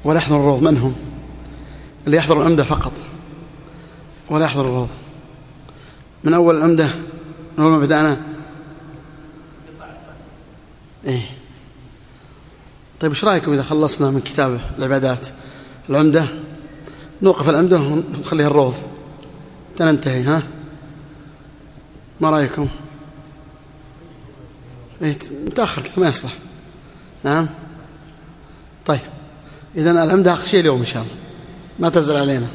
ولا يحضر الروض؟ من هم اللي يحضر العمدة فقط ولا يحضر الروض؟ من أول العمدة، من أول ما بدأنا. إيه طيب إيش رأيكم إذا خلصنا من كتاب العبادات العمدة نوقف العمدة ونخليها الروض تننتهي؟ ها ما رأيكم؟ إيه متأخر كده ما يصلح. نعم طيب إذن العمدة آخر شيء اليوم إن شاء الله، ما تزل علينا.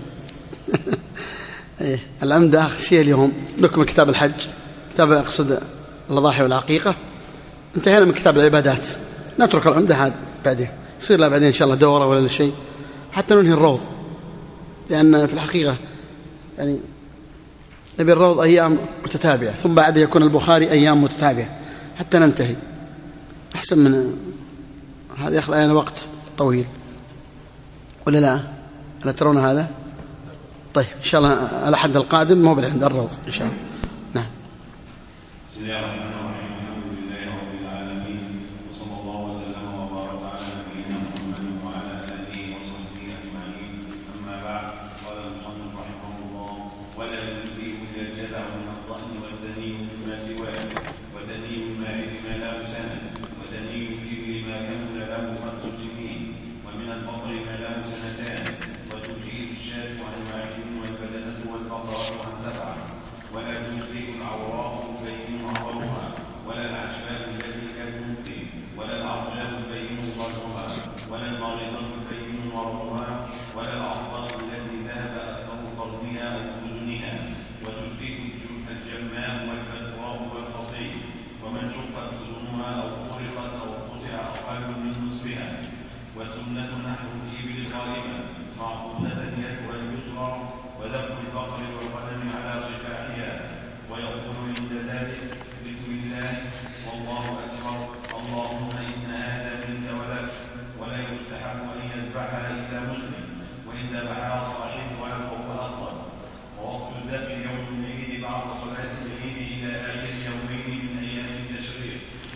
إيه العمدة آخر شيء اليوم، نكمل كتاب الحج، كتاب أقصد الأضاحي والعقيقة، انتهينا من كتاب العبادات، نترك العمدة هذا بعدين، يصير لا بعدين إن شاء الله دورة ولا شيء حتى ننهي الروض، لأن في الحقيقة يعني نبي الروض أيام متتابعة، ثم بعد يكون البخاري أيام متتابعة حتى ننتهي، أحسن من هذا يأخذ علينا وقت طويل، ولا لا؟ ألا ترون هذا؟ طيب إن شاء الله على حد القادم مو بالعمد الروض إن شاء الله. نعم. بسم الله الرحمن الرحيم. الحمد لله رب العالمين، وصلى الله وسلم وبارك على نبينا محمد وعلى آله وصحبه أجمعين. أما بعد، قال المصنف رحمه الله: ولا يجزئ إلا الجذع من الضأن والثني مما سواه، وثني الماعز ما له سنة، وثني الإبل ما كمل له 5 سنين، ومن البقر ما له 2 سنتان، وتجزئ الشاة عن واحد والبدنة والبقرة عن 7، ولا تجزئ العوراء البين عورها، ولا العشباء التي كالمنقل، ولا العرجاء البين ظهرها، ولا المريضة البين ورمها، ولا الأعضاء التي ذهب أثر قرنها أو أذنها، وتجزئ الجماء والبتراء والخصي، ومن شقت أذنها أو خرقت أو قطع أقل من نصفها. وسنة نحو الإبل غالبا معقودة يدها اليسرى، وذبح البقر والغنم على صفاحها، ويقول عند ذلك: بسم الله والله أكبر، اللهم إن هذا منك ولك، ولا يستحب أن يذبحها إلا مسلم، وإن ذبحها صاحبها فهو أفضل. ووقت الذبح يوم العيد بعد صلاة العيد إلى آخر يومين من أيام التشريق.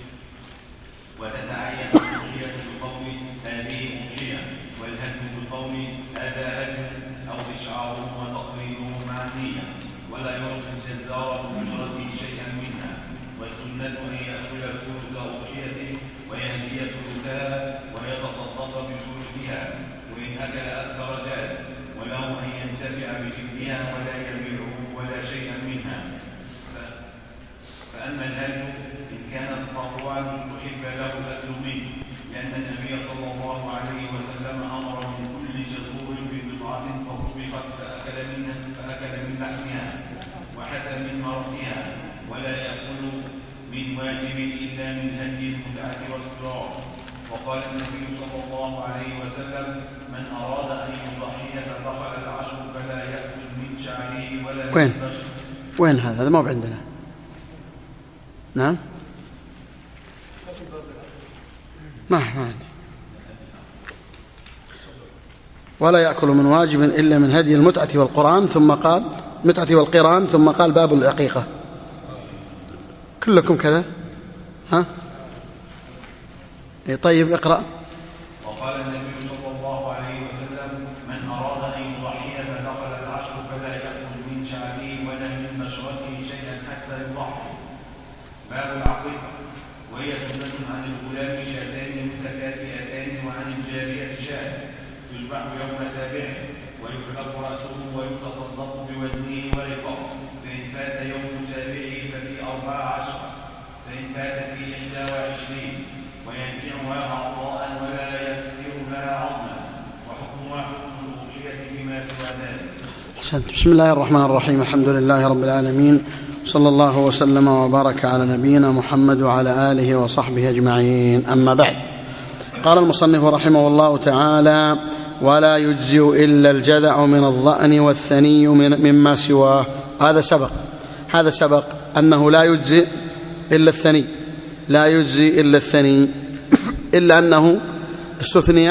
وتتعين الأضحية بقول هذه أضحية، والهدي بقول هذا هدي، أو إشعاره وتقريره مع النية، ولا يعطي الجزار بأجرته شيئا منها. والسنة أن يأكل ثلث أضحيته ويهدي ثلثها ويتصدق بثلثها، وإن أكل أكثر جاز، وله أن ينتفع بجلدها ولا يبيعه ولا شيئا منها. فأما الهدي إن كان تطوعا مستحب له الأكل منه، لأن النبي صلى الله عليه وسلم أمر من كل جزور ببضعة فطبخت فأكل من لحمها وحسن من مرقها، ولا يأكل من واجب إلا من هدي المتعة والقرار. وقال النبي صلى الله عليه وسلم: من أراد أن يضحي فدخل العشر فلا يأكل من شعره ولا من بشره. وين هذا ما عندنا. نعم ما عندي. ولا يأكل من واجب إلا من هدي المتعة والقران، ثم قال متعة والقران، ثم قال باب العقيقة. كلكم كذا ها؟ طيب اقرأ. وقال النبي صلى الله عليه وسلم: من أراد أن يضحي فدخل العشر فلا يأكل من شعره ولا من بشرته شيئا حتى يضحي. باب العقيقة، وهي سنة عن الغلام شاتان متكافئتان، وعن الجارية شاة يذبح يوم سابعه، ويحلق رأسه ويتصدق بوزنه ورقه، فإن فات يوم سابعه ففي 14، فإن فات في 21، وينزعها أعضاء ولا يكسر لها عظما، وحكمها حكم الأضحية فيما سوى ذلك. بسم الله الرحمن الرحيم. الحمد لله رب العالمين، صلى الله وسلم وبارك على نبينا محمد وعلى آله وصحبه أجمعين. أما بعد، قال المصنف رحمه الله تعالى: ولا يجزئ إلا الجذع من الضأن والثني مما سواه. هذا سبق أنه لا يجزئ إلا الثني، لا يجزئ إلا الثني، إلا أنه استثني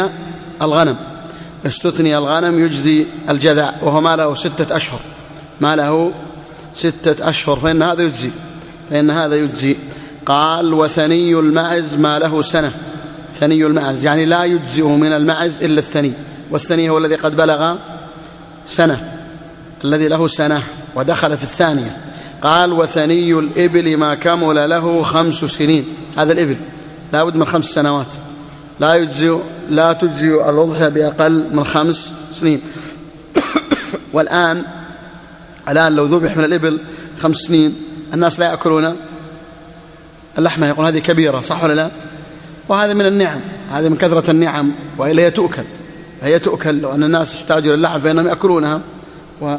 الغنم يجزي الجذع، وهو ما له 6 أشهر، ما له 6 أشهر، فإن هذا يجزي. قال: وثني المعز ما له سنة. ثني المعز يعني لا يجزئ من المعز إلا الثني، والثني هو الذي قد بلغ سنة، الذي له سنة ودخل في الثانية. قال وثني الإبل ما كمل له 5 سنين. هذا الإبل لا بد من 5 سنوات، لا تجزي الأضحية بأقل من 5 سنين. والآن لو ذبح من الإبل 5 سنين الناس لا يأكلون اللحمة، يقول هذه كبيرة، صح ولا لا؟ وهذا من النعم، هذا من كثرة النعم، وإلا هي تؤكل لو أن الناس يحتاجوا للحم فإنهم يأكلونها. نعم.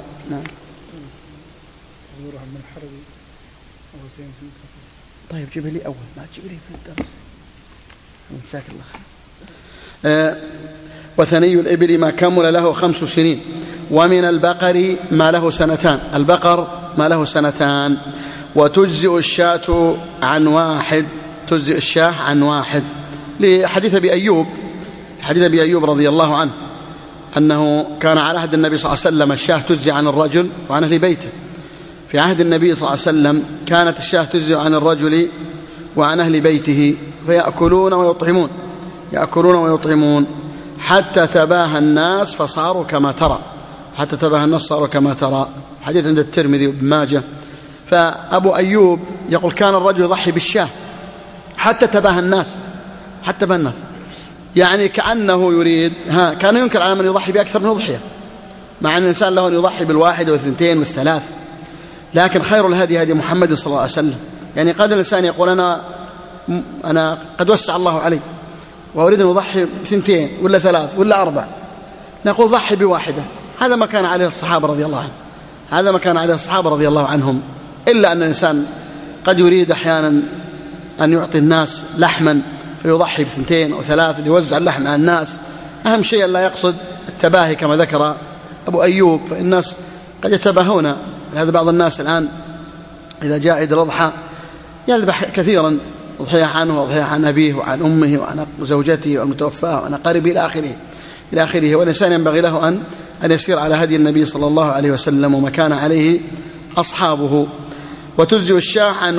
طيب جيب لي أول، ما تجيب لي في الدرس. مساك الله خير. وثني الإبل ما كمل له 5 سنين. ومن البقر ما له 2 البقر ما له 2 وتجزئ الشاة عن 1 تجزئ الشاة عن 1 لحديث أبي أيوب رضي الله عنه أنه كان على عهد النبي صلى الله عليه وسلم الشاة تجزئ عن الرجل وعن أهل بيته. في عهد النبي صلى الله عليه وسلم كانت الشاة تجزئ عن الرجل وعن أهل بيته فيأكلون ويطعمون حتى تباهى الناس فصاروا كما ترى. حديث عند الترمذي وابن ماجه. فأبو أيوب يقول كان الرجل يضحي بالشاة حتى تباهى الناس، يعني كأنه يريد كان ينكر على من يضحي بأكثر من أضحية، مع أن الإنسان له أن يضحي بالواحد والثنتين والثلاث، لكن خير الهدي هدي محمد صلى الله عليه وسلم. يعني قد الإنسان يقول أنا قد وسع الله علي وأريد أن أضحي ب2 ولا 3 ولا 4، نقول ضحي بواحدة. هذا ما كان عليه الصحابة رضي الله عنهم، إلا أن الإنسان قد يريد أحيانا أن يعطي الناس لحما فيضحي ب2 أو 3 ليوزع اللحم على الناس. أهم شيء لا يقصد التباهي كما ذكر أبو أيوب، فالناس قد يتباهون. هذا بعض الناس الآن إذا جاء عيد الأضحى يذبح كثيرا، أضحية عنه وأضحية عن أبيه وعن أمه وعن زوجته والمتوفاة وعن قريبه إلى آخره. والإنسان ينبغي له أن يسير على هدي النبي صلى الله عليه وسلم وما كان عليه أصحابه. وتجزئ الشاة عن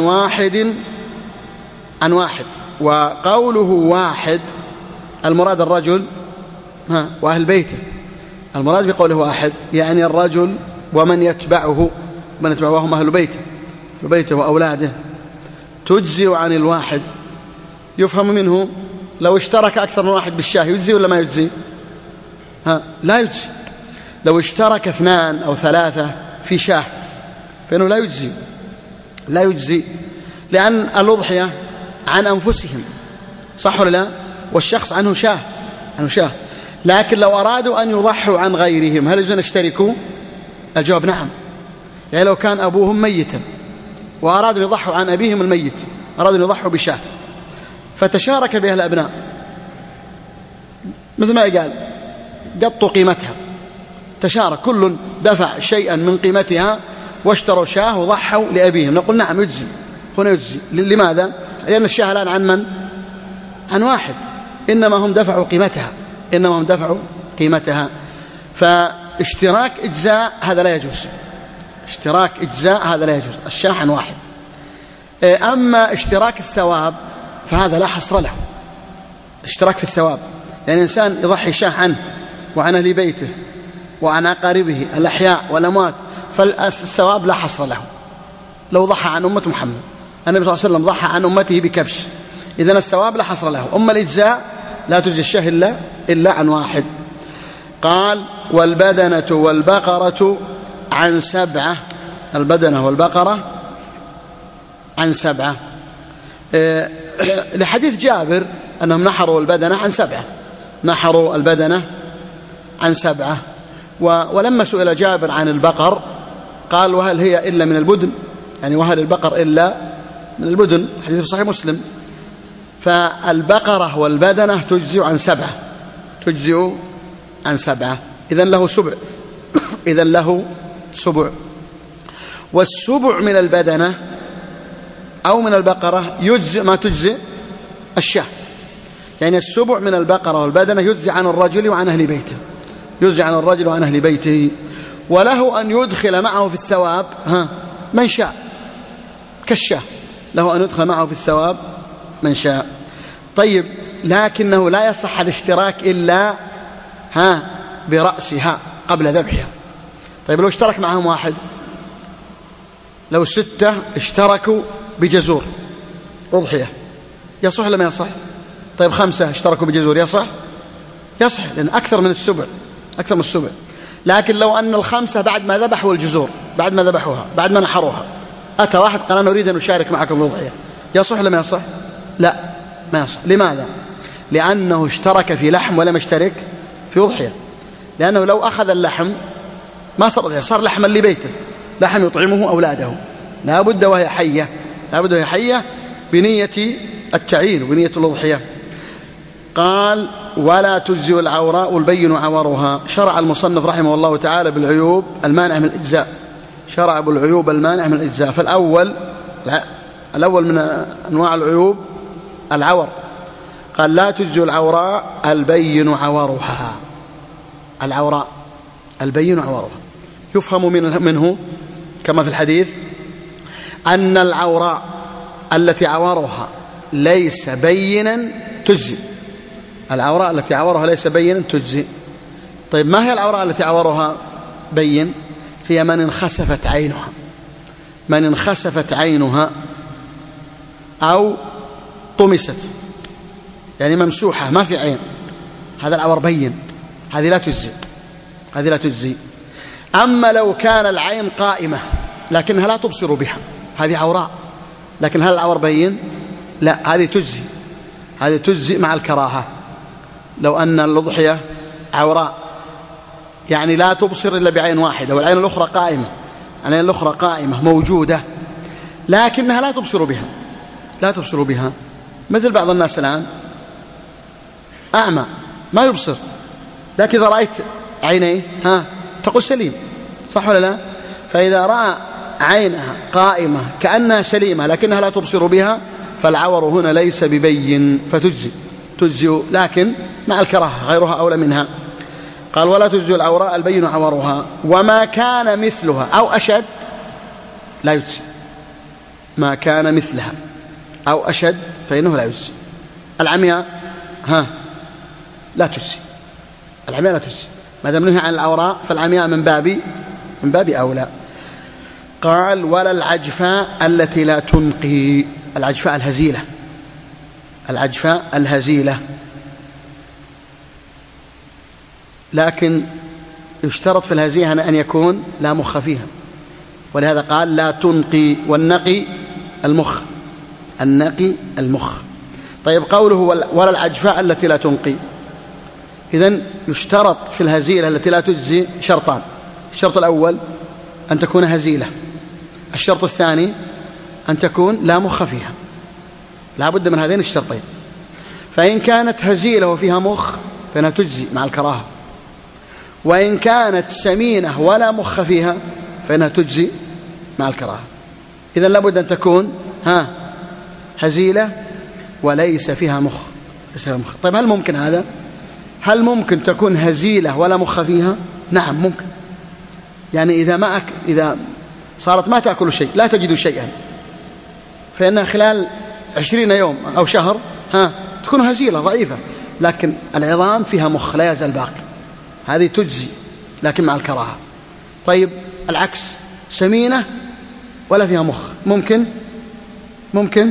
واحد. وقوله 1 المراد الرجل وأهل بيته. المراد بقوله 1 يعني الرجل ومن يتبعه وهم أهل بيته وأولاده. تجزئ عن 1 يفهم منه لو اشترك أكثر من 1 بالشاة يجزي ولا ما يجزي؟ لا يجزي. لو اشترك 2 أو 3 في شاة فإنه لا يجزي، لأن الأضحية عن أنفسهم، صح ولا لا؟ والشخص عنه شاة. لكن لو أرادوا أن يضحوا عن غيرهم هل يجوز أن يشتركوا؟ الجواب نعم. يعني لو كان أبوهم ميتا وأرادوا أن يضحوا عن أبيهم الميت، أرادوا أن يضحوا بشاة فتشارك بها الأبناء، مثل ما قال قطوا قيمتها، تشارك كل دفع شيئا من قيمتها واشتروا شاة وضحوا لأبيهم، نقول نعم يجزي. هنا يجزي. لماذا؟ لأن الشاة الآن عن من؟ عن 1، إنما هم دفعوا قيمتها. فاشتراك إجزاء هذا لا يجوز، الشاة عن 1. أما اشتراك الثواب فهذا لا حصر له. اشتراك في الثواب يعني الإنسان يضحي شاة عنه وعن أهل بيته وعن أقاربه الأحياء والأموات، فالثواب لا حصر له. لو ضحى عن أمة محمد، النبي صلى الله عليه وسلم ضحى عن أمته بكبش، إذن الثواب لا حصر له. أما الإجزاء لا تجزي الشاة إلا عن 1. قال والبدنة والبقرة عن 7. البدنة والبقرة عن 7 لحديث جابر أنهم نحروا البدنة عن 7. ولما سئل جابر عن البقر قال وهل هي إلا من البدن، يعني وهل البقر إلا من البدن، حديث في صحيح مسلم. فالبقرة والبدنة تجزئ عن 7. إذن له سبع. والسبع من البدنة أو من البقرة يجزئ ما تجزئ الشاة، يعني السبع من البقرة والبدنة يجزئ عن الرجل وعن أهل بيته. وله أن يدخل معه في الثواب من شاء كالشاة، له أن يدخل معه في الثواب من شاء. طيب لكنه لا يصح الاشتراك إلا برأسها قبل ذبحها. طيب لو اشترك معهم واحد، لو 6 اشتركوا بجزور أضحية، يصح ولا ما يصح؟ طيب 5 اشتركوا بجزور، يصح؟ يصح، لأن أكثر من السبع، أكثر من السبع. لكن لو أن ال5 بعد ما ذبحوا الجزور، بعد ما ذبحوها، بعد ما نحروها، أتى واحد قال أنا أريد أن أشارك معكم الأضحية، يصح ولا ما يصح؟ لا، ما يصح. لماذا؟ لأنه اشترك في لحم ولم يشترك في أضحية. لأنه لو أخذ اللحم ما صار أضحية، صار لحما لبيته، لحم يطعمه أولاده، لا بد وهي حية، لا بد وهي حية بنية التعيين وبنية الأضحية. قال ولا تجزئ العوراء البين عورها. شرع المصنف رحمه الله تعالى بالعيوب المانع من الإجزاء، شرع بالعيوب المانع من الإجزاء. فالأول من أنواع العيوب العور. قال لا تجزئ العوراء البين عورها، العوراء البين عورها. يفهم منه كما في الحديث أن العوراء التي عورها ليس بينا تجزي، العوراء التي عورها ليس بينا تجزي. طيب ما هي العوراء التي عورها بين؟ هي من انخسفت عينها، من انخسفت عينها أو طمست، يعني ممسوحة ما في عين، هذا العور بين، هذه لا تجزي، هذه لا تجزي. أما لو كان العين قائمة لكنها لا تبصر بها، هذه عوراء، لكن هل العور بين؟ لا، هذه تجزي، هذه تجزي مع الكراهة. لو أن الأضحية عوراء يعني لا تبصر إلا بعين واحدة والعين الأخرى قائمة، العين الأخرى قائمة موجودة لكنها لا تبصر بها، لا تبصر بها. مثل بعض الناس الآن أعمى ما يبصر، لكن إذا رأيت عينيه تقول سليم، صح ولا لا؟ فإذا رأى عينها قائمة كأنها سليمة لكنها لا تبصر بها فالعور هنا ليس ببين، فتجزئ لكن مع الكراهة، غيرها أولى منها. قال ولا تجزئ العوراء البين عورها وما كان مثلها أو أشد لا يجزي، ما كان مثلها أو أشد فإنه لا يجزي. العمياء لا تجزي، العمياء لا تجزي، ما دام نهي عن العوراء فالعمياء من باب أولى. قال ولا العجفاء التي لا تنقي، العجفاء الهزيلة، العجفاء الهزيلة، لكن يشترط في الهزيلة أن يكون لا مخ فيها، ولهذا قال لا تنقي، والنقي المخ، النقي المخ. طيب قوله ولا العجفاء التي لا تنقي، إذن يشترط في الهزيلة التي لا تجزي شرطان: الشرط الأول أن تكون هزيلة، الشرط الثاني أن تكون لا مخ فيها، لا بد من هذين الشرطين. فإن كانت هزيلة وفيها مخ فإنها تجزي مع الكراهة، وإن كانت سمينة ولا مخ فيها فإنها تجزي مع الكراهة. إذن لابد أن تكون هزيلة وليس فيها مخ، ليس فيها مخ. طيب هل ممكن هذا؟ هل ممكن تكون هزيلة ولا مخ فيها؟ نعم ممكن. يعني إذا صارت ما تأكل شيء، لا تجد شيئا، فإنها خلال 20 يوم أو شهر تكون هزيلة ضعيفة، لكن العظام فيها مخ لا يزال باقي، هذه تجزي لكن مع الكراهة. طيب العكس، سمينة ولا فيها مخ، ممكن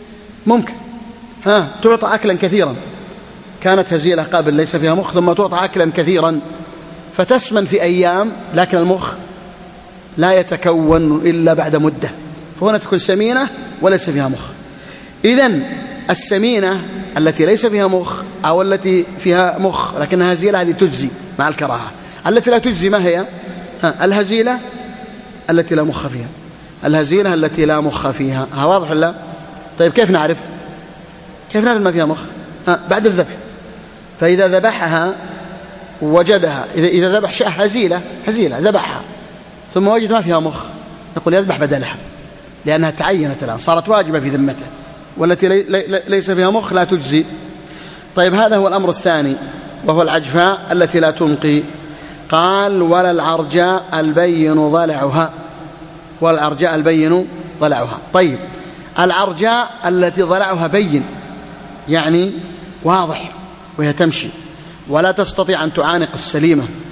تعطى أكلا كثيرا، كانت هزيلة قبل ليس فيها مخ ثم تعطى أكلا كثيرا فتسمن في أيام، لكن المخ لا يتكون إلا بعد مدة، فهنا تكون سمينة وليس فيها مخ. إذن السمينة التي ليس فيها مخ أو التي فيها مخ لكنها هزيلة هذه تجزي مع الكراهة. التي لا تجزي ما هي؟ الهزيلة التي لا مخ فيها، الهزيلة التي لا مخ فيها. واضح ولا؟ طيب كيف نعرف ما فيها مخ؟ بعد الذبح. فإذا ذبحها وجدها، إذا ذبح شيء هزيلة ذبحها ثم وجد ما فيها مخ، نقول يذبح بدلها، لأنها تعينت الآن، صارت واجبة في ذمته، والتي ليس فيها مخ لا تجزي. طيب هذا هو الأمر الثاني، وهو العجفاء التي لا تنقي. قال ولا العرجاء البين ضلعها، ولا العرجاء البين ضلعها. طيب العرجاء التي ضلعها بين يعني واضح وهي تمشي ولا تستطيع أن تعانق السليمة،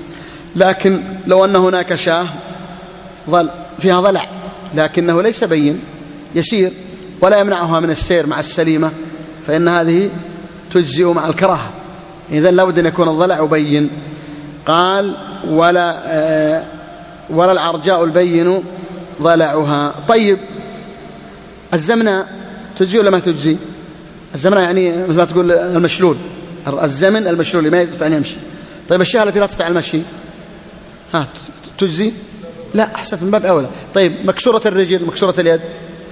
لكن لو أن هناك شاة فيها ضلع لكنه ليس بين يسير ولا يمنعها من السير مع السليمة فإن هذه تجزئ مع الكراهة. إذن لابد أن يكون الضلع بين. قال ولا العرجاء البين ضلعها. طيب الزمناء تجزي ولا ما تجزي؟ الزمناء يعني مثل ما تقول المشلول، الزمن المشلول اللي ما يستطيع أن يمشي. طيب الشاة التي لا تستطيع المشي تجزي؟ لا، أحسن من باب أولى. طيب مكسورة الرجل مكسورة اليد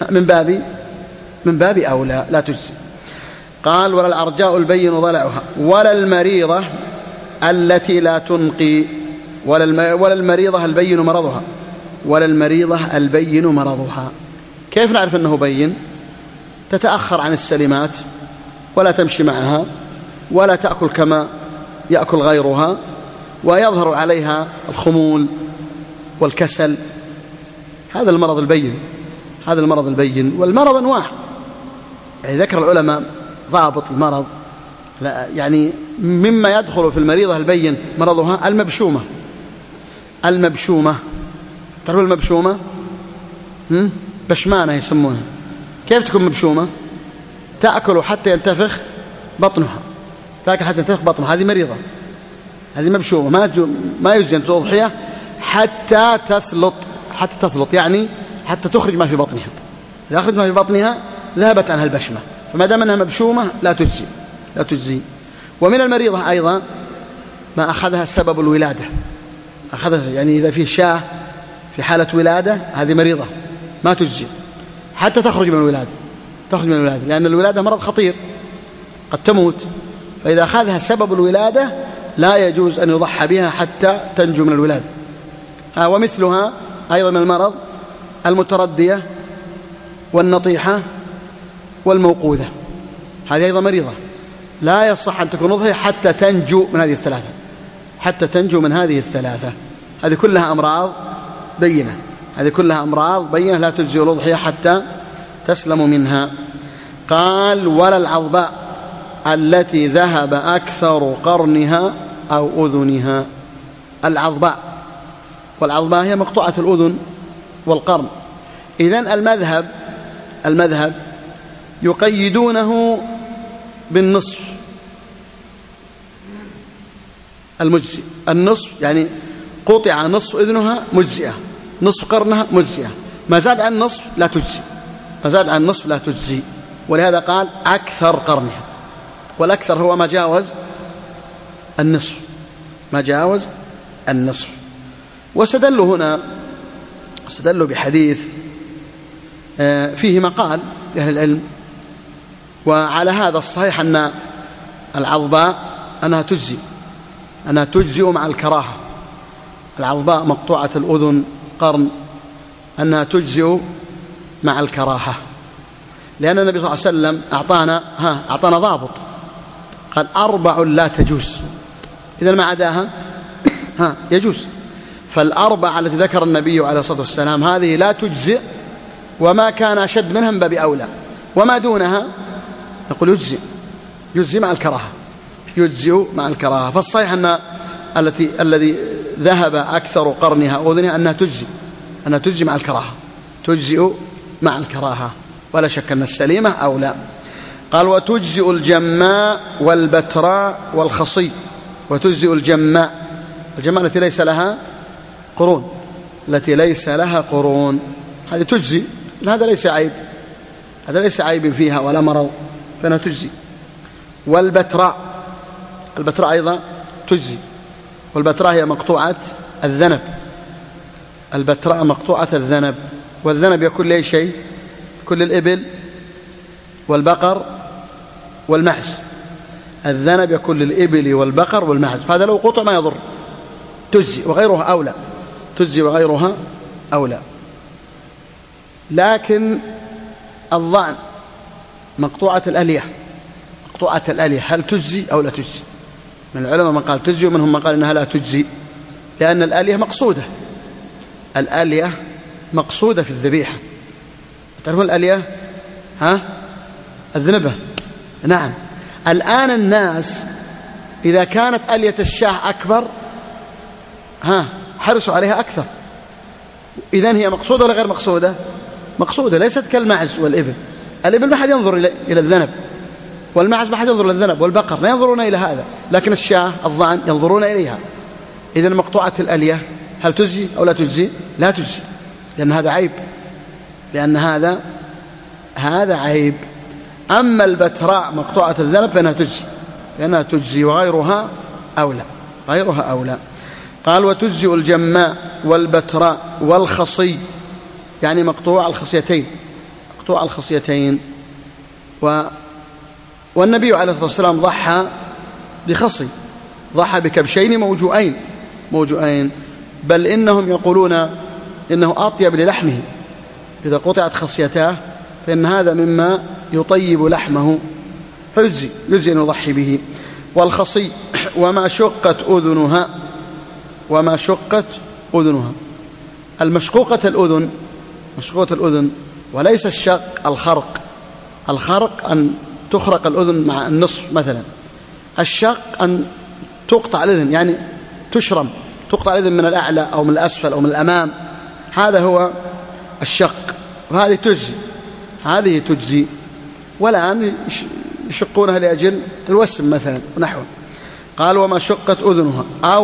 من باب أولى لا تجزي. قال ولا العرجاء البين ضلعها ولا المريضة التي لا تنقي ولا المريضة البين مرضها ولا المريضة البين مرضها. كيف نعرف أنه بين؟ تتأخر عن السلمات ولا تمشي معها ولا تأكل كما يأكل غيرها ويظهر عليها الخمول والكسل. هذا المرض البين. والمرض أنواع، يعني ذكر العلماء ضابط المرض، يعني مما يدخل في المريضة البين مرضها المبشومة. تعرفوا المبشومة؟ بشمانة يسمونها. كيف تكون مبشومة؟ تأكل حتى ينتفخ بطنها، هذه مريضة، هذه مبشومة. ما يجزي أن تضحية حتى تثلط، يعني حتى تخرج ما في بطنها. إذا أخرج ما في بطنها ذهبت عنها البشمة، فما دام أنها مبشومة لا تجزي. ومن المريضة أيضا ما أخذها سبب الولادة، يعني إذا في شاة في حالة ولادة هذه مريضة ما تجزي حتى تخرج من الولادة، لأن الولادة مرض خطير قد تموت، فإذا أخذها سبب الولادة لا يجوز أن يضحى بها حتى تنجو من الولادة. ومثلها أيضا من المرض المتردية والنطيحة والموقوذة، هذه أيضا مريضة لا يصح أن تكون أضحية حتى تنجو من هذه الثلاثة. هذه كلها أمراض بينة لا تجزي الأضحية حتى تسلم منها. قال ولا العظباء التي ذهب أكثر قرنها أو أذنها. والعظباء هي مقطوعة الأذن والقرن. إذن المذهب يقيدونه بالنصف المجزي. النصف يعني قطع نصف أذنها مجزئة، نصف قرنها مجزئة، ما زاد عن النصف لا تجزي. ولهذا قال أكثر قرنها، والأكثر هو ما جاوز النصف. واستدلوا بحديث فيه مقال لأهل العلم، وعلى هذا الصحيح أن العظباء أنها تجزئ مع الكراهة. العظباء مقطوعة الأذن قرن أنها تجزئ مع الكراهة، لأن النبي صلى الله عليه وسلم أعطانا ضابط، قال 4 لا تجوز، إذا ما عداها يجوز. فالأربعة التي ذكر النبي عليه الصلاة والسلام هذه لا تجزئ، وما كان أشد منها من باب أولى، وما دونها نقول يجزئ مع الكراهة. فالصحيح أن الذي ذهب أكثر قرنها وأذنها أنها تجزئ مع الكراهة، ولا شك أن السليمة أولى. قال وتجزئ الجماء والبتراء والخصي. وتجزئ الجماء التي ليس لها قرون، هذه تجزي، هذا ليس عيب فيها ولا مرض، فإنها تجزي. والبتراء أيضا تجزي، والبتراء هي مقطوعة الذنب. والذنب يكون لأي شيء، كل الإبل والبقر والمعز. الذنب يكون للإبل والبقر والمعز، فهذا لو قطع ما يضر، تجزي وغيرها أولى. لكن الضأن مقطوعة الألية هل تجزي أو لا تجزي؟ من العلماء من قال تجزي، ومنهم من قال إنها لا تجزي، لأن الألية مقصودة في الذبيحة. تعرفون الألية؟ الذنبة. نعم. الآن الناس إذا كانت ألية الشاة أكبر حرصوا عليها أكثر. إذن هي مقصودة ولا غير مقصودة؟ مقصودة، ليست كالمعز والإبل. الإبل ما حد ينظر إلى الذنب، والمعز ما حد ينظر إلى الذنب، والبقر لا ينظرون إلى هذا، لكن الشاة الضأن ينظرون إليها. إذن مقطوعة الألية هل تجزي أو لا تجزي؟ لا تجزي، لأن هذا عيب، لأن هذا عيب. أما البتراء مقطوعة الذنب فإنها تجزي وغيرها أولى. قال وتجزئ الجماء والبتراء والخصي، يعني مقطوع الخصيتين. والنبي عليه الصلاة والسلام ضحى بكبشين موجوعين، بل إنهم يقولون إنه أطيب للحمه، إذا قطعت خصيتاه فإن هذا مما يطيب لحمه، فيجزي أن يضحي به. والخصي وما شقت أذنها، المشقوقة الأذن، وليس الشق الخرق أن تخرق الأذن مع النصف مثلا، الشق أن تقطع الأذن، يعني تقطع الأذن من الأعلى أو من الأسفل أو من الأمام، هذا هو الشق، هذه تجزي. والآن يشقونها لأجل الوسم مثلا ونحوه. قال وما شقت أذنها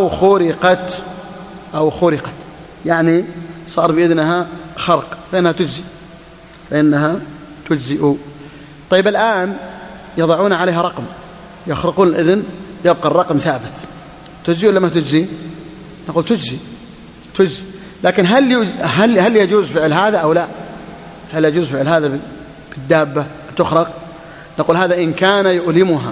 أو خرقت يعني صار بإذنها خرق فإنها تجزئ. طيب الآن يضعون عليها رقم، يخرقون الإذن، يبقى الرقم ثابت، تجزئ ولا ما تجزي؟ نقول تجزي. لكن هل يجوز فعل هذا أو لا؟ هل يجوز فعل هذا بالدابة تخرق؟ نقول هذا إن كان يؤلمها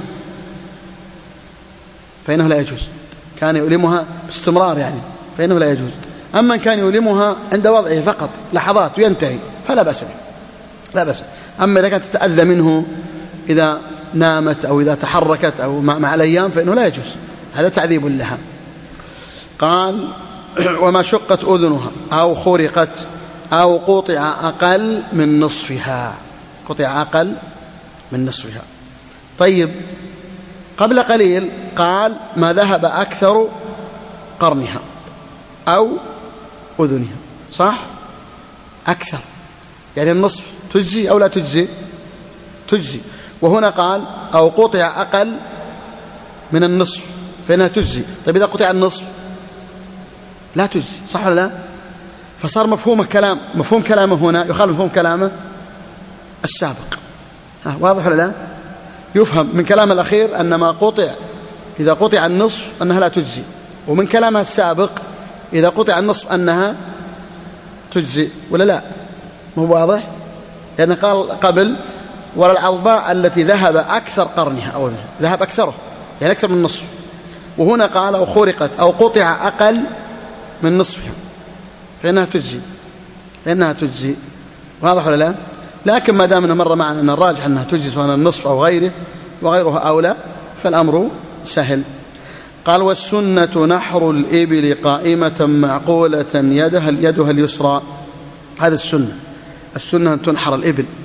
فإنه لا يجوز، كان يؤلمها باستمرار يعني فإنه لا يجوز. أما إن كان يؤلمها عند وضعه فقط لحظات وينتهي فلا بأس به. أما إذا كانت تتأذى منه إذا نامت أو إذا تحركت أو مع الأيام فإنه لا يجوز، هذا تعذيب لها. قال وما شقت أذنها أو خرقت أو قطع أقل من نصفها. طيب قبل قليل قال ما ذهب أكثر قرنها أو أذنها، صح؟ أكثر يعني النصف، تجزي أو لا تجزي؟ تجزي. وهنا قال أو قطع أقل من النصف فإنها تجزي. طيب إذا قطع النصف لا تجزي، صح ولا لا؟ فصار مفهوم كلامه هنا يخالف مفهوم كلامه السابق. واضح ولا لا؟ يفهم من كلام الأخير أن ما قطع إذا قطع النصف أنها لا تجزي، ومن كلامها السابق إذا قطع النصف أنها تجزي، ولا لا؟ مو واضح؟ لأن قال قبل ولا العظماء التي ذهب أكثر قرنها أو ذهب أكثره يعني أكثر من النصف، وهنا قال أو خرقت أو قطع أقل من نصفها فإنها تجزي. واضح ولا لا؟ لكن ما دام مر معنا أن الراجح أنها تجزي سواء النصف أو وغيرها أولى فالأمر سهل. قال والسنة نحر الإبل قائمة معقولة يدها اليسرى. هذا السنة أن تنحر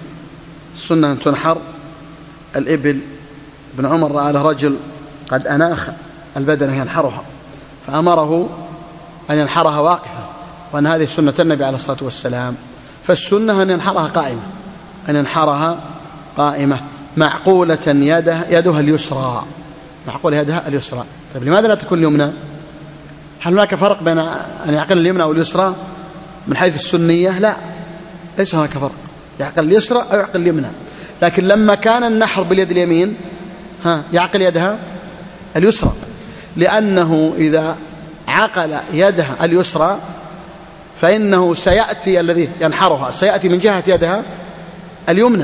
الإبل. ابن عمر رأى له رجل قد أناخ البدن ينحرها فأمره أن ينحرها واقفة، وأن هذه سنة النبي عليه الصلاة والسلام. فالسنة أن ينحرها قائمة معقولة يدها اليسرى، معقولة يدها اليسرى. طيب لماذا لا تكون اليمنى؟ هل هناك فرق بين أن يعقل اليمنى واليسرى من حيث السنية؟ لا، ليس هناك فرق، يعقل اليسرى أو يعقل اليمنى. لكن لما كان النحر باليد اليمين يعقل يدها اليسرى، لأنه إذا عقل يدها اليسرى فإنه سيأتي الذي ينحرها سيأتي من جهة يدها اليمنى،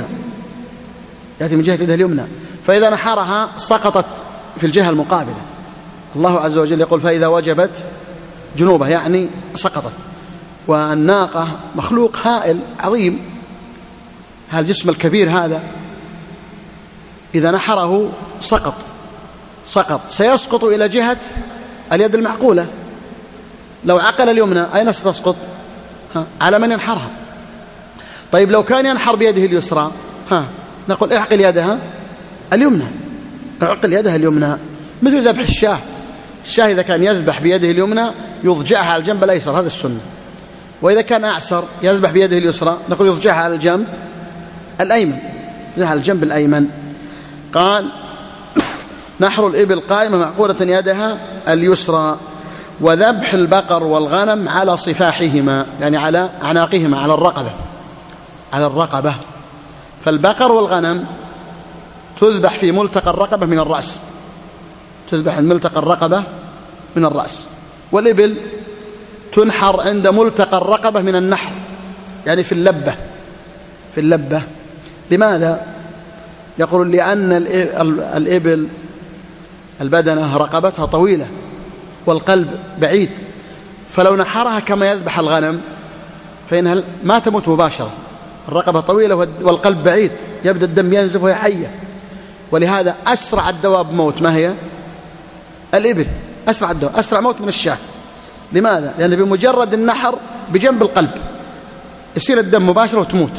فإذا نحرها سقطت في الجهة المقابلة. الله عز وجل يقول فإذا وجبت جنوبها يعني سقطت. والناقة مخلوق هائل عظيم، هالجسم الكبير هذا إذا نحره سقط سيسقط إلى جهة اليد المعقولة. لو عقل اليمنى أين ستسقط؟ على من ينحرها. طيب لو كان ينحر بيده اليسرى نقول اعقل يدها اليمنى، مثل ذبح الشاه إذا كان يذبح بيده اليمنى يضجعها على الجنب الأيسر، هذا السنة. وإذا كان أعسر يذبح بيده اليسرى، نقول يضجعها على الجنب الأيمن، يضجعها على الجنب الأيمن. قال نحر الإبل قائمة معقودة يدها اليسرى، وذبح البقر والغنم على صفاحهما، يعني على أعناقهما، على الرقبة. فالبقر والغنم تذبح في ملتقى الرقبة من الرأس، تذبح ملتقى الرقبة من الرأس. والإبل تنحر عند ملتقى الرقبة من النحر، يعني في اللبة. لماذا؟ يقول لأن الإبل البدنة رقبتها طويلة والقلب بعيد، فلو نحرها كما يذبح الغنم فإنها ما تموت مباشرة، الرقبة طويلة والقلب بعيد، يبدأ الدم ينزف وهي حية. ولهذا أسرع الدواب موت ما هي؟ الإبل. أسرع الدواب، أسرع موت من الشاة. لماذا؟ لأن بمجرد النحر بجنب القلب يصير الدم مباشرة وتموت.